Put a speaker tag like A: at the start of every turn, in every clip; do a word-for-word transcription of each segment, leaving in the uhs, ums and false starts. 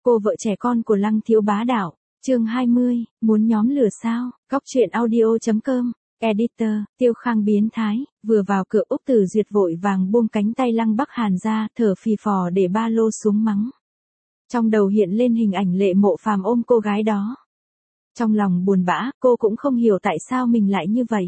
A: Cô vợ trẻ con của Lăng Thiếu Bá Đạo, chương hai mươi, muốn nhóm lửa sao? Góc truyện audio chấm com, editor, Tiêu Khang biến thái, vừa vào cửa Úc Tử Duyệt vội vàng buông cánh tay Lăng Bắc Hàn ra, thở phì phò để ba lô xuống mắng. Trong đầu hiện lên hình ảnh Lệ Mộ Phàm ôm cô gái đó. Trong lòng buồn bã, cô cũng không hiểu tại sao mình lại như vậy.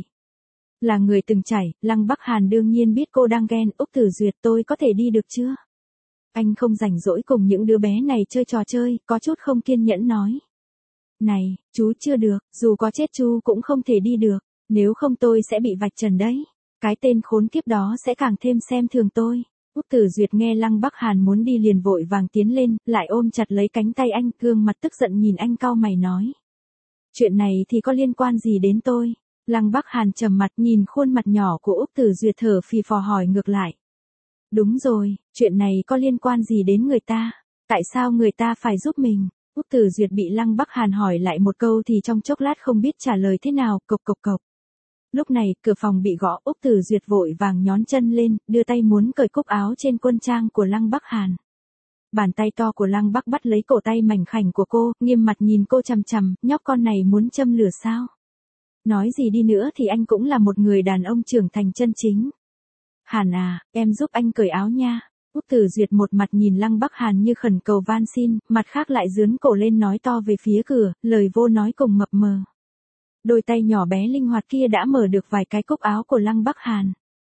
A: Là người từng trải, Lăng Bắc Hàn đương nhiên biết cô đang ghen. Úc Tử Duyệt, tôi có thể đi được chưa? Anh không rảnh rỗi cùng những đứa bé này chơi trò chơi, có chút không kiên nhẫn nói. Này, chú chưa được, dù có chết chú cũng không thể đi được, nếu không tôi sẽ bị vạch trần đấy. Cái tên khốn kiếp đó sẽ càng thêm xem thường tôi. Úc Tử Duyệt nghe Lăng Bắc Hàn muốn đi liền vội vàng tiến lên, lại ôm chặt lấy cánh tay anh, gương mặt tức giận nhìn anh cau mày nói. Chuyện này thì có liên quan gì đến tôi? Lăng Bắc Hàn trầm mặt nhìn khuôn mặt nhỏ của Úc Tử Duyệt thở phì phò hỏi ngược lại. Đúng rồi, chuyện này có liên quan gì đến người ta? Tại sao người ta phải giúp mình? Úc Tử Duyệt bị Lăng Bắc Hàn hỏi lại một câu thì trong chốc lát không biết trả lời thế nào, cộc cộc cộc. Lúc này, cửa phòng bị gõ, Úc Tử Duyệt vội vàng nhón chân lên, đưa tay muốn cởi cúc áo trên quân trang của Lăng Bắc Hàn. Bàn tay to của Lăng Bắc bắt lấy cổ tay mảnh khảnh của cô, nghiêm mặt nhìn cô chằm chằm, nhóc con này muốn châm lửa sao? Nói gì đi nữa thì anh cũng là một người đàn ông trưởng thành chân chính. Hàn à, em giúp anh cởi áo nha. Úc Tử Duyệt một mặt nhìn Lăng Bắc Hàn như khẩn cầu van xin, mặt khác lại dướn cổ lên nói to về phía cửa, lời vô nói cùng mập mờ. Đôi tay nhỏ bé linh hoạt kia đã mở được vài cái cúc áo của Lăng Bắc Hàn.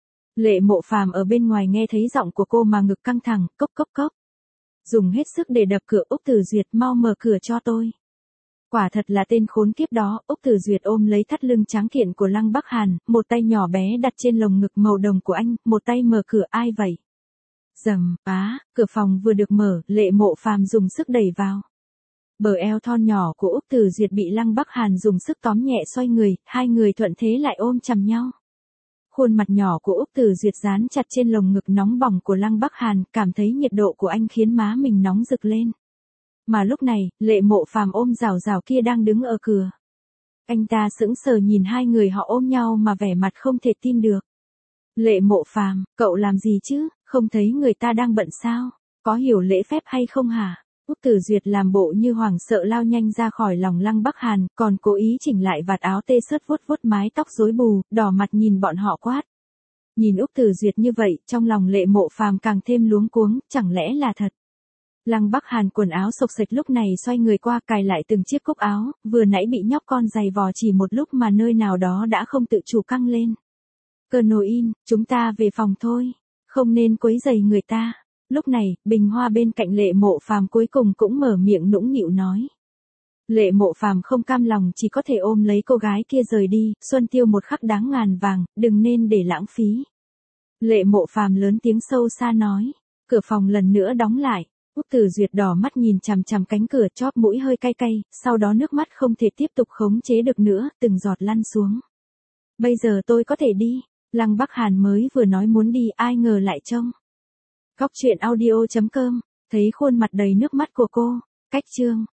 A: Lệ Mộ Phàm ở bên ngoài nghe thấy giọng của cô mà ngực căng thẳng, cốc cốc cốc. Dùng hết sức để đập cửa. Úc Tử Duyệt, mau mở cửa cho tôi. Quả thật là tên khốn kiếp đó. Úc Tử Duyệt ôm lấy thắt lưng tráng kiện của Lăng Bắc Hàn, một tay nhỏ bé đặt trên lồng ngực màu đồng của anh, một tay mở cửa. Ai vậy? Rầm, á, cửa phòng vừa được mở, Lệ Mộ Phàm dùng sức đẩy vào. Bờ eo thon nhỏ của Úc Tử Duyệt bị Lăng Bắc Hàn dùng sức tóm nhẹ xoay người, hai người thuận thế lại ôm chầm nhau. Khuôn mặt nhỏ của Úc Tử Duyệt dán chặt trên lồng ngực nóng bỏng của Lăng Bắc Hàn, cảm thấy nhiệt độ của anh khiến má mình nóng rực lên. Mà lúc này, Lệ Mộ Phàm ôm rào rào kia đang đứng ở cửa. Anh ta sững sờ nhìn hai người họ ôm nhau mà vẻ mặt không thể tin được. Lệ Mộ Phàm, cậu làm gì chứ, không thấy người ta đang bận sao, có hiểu lễ phép hay không hả? Úc Tử Duyệt làm bộ như hoảng sợ lao nhanh ra khỏi lòng Lăng Bắc Hàn, còn cố ý chỉnh lại vạt áo tê sớt vuốt vuốt mái tóc rối bù, đỏ mặt nhìn bọn họ quát. Nhìn Úc Tử Duyệt như vậy, trong lòng Lệ Mộ Phàm càng thêm luống cuống, chẳng lẽ là thật? Lăng Bắc Hàn quần áo xộc xệch lúc này xoay người qua cài lại từng chiếc cúc áo, vừa nãy bị nhóc con giày vò chỉ một lúc mà nơi nào đó đã không tự chủ căng lên. Cờ-nô-in, chúng ta về phòng thôi, không nên quấy rầy người ta. Lúc này, Bình Hoa bên cạnh Lệ Mộ Phàm cuối cùng cũng mở miệng nũng nịu nói. Lệ Mộ Phàm không cam lòng chỉ có thể ôm lấy cô gái kia rời đi, xuân tiêu một khắc đáng ngàn vàng, đừng nên để lãng phí. Lệ Mộ Phàm lớn tiếng sâu xa nói. Cửa phòng lần nữa đóng lại. Úc Tử Duyệt đỏ mắt nhìn chằm chằm cánh cửa, chóp mũi hơi cay cay, sau đó nước mắt không thể tiếp tục khống chế được nữa, từng giọt lăn xuống. Bây giờ tôi có thể đi. Lăng Bắc Hàn mới vừa nói muốn đi, ai ngờ lại trông. Góc truyện audio chấm com, thấy khuôn mặt đầy nước mắt của cô, cách chương.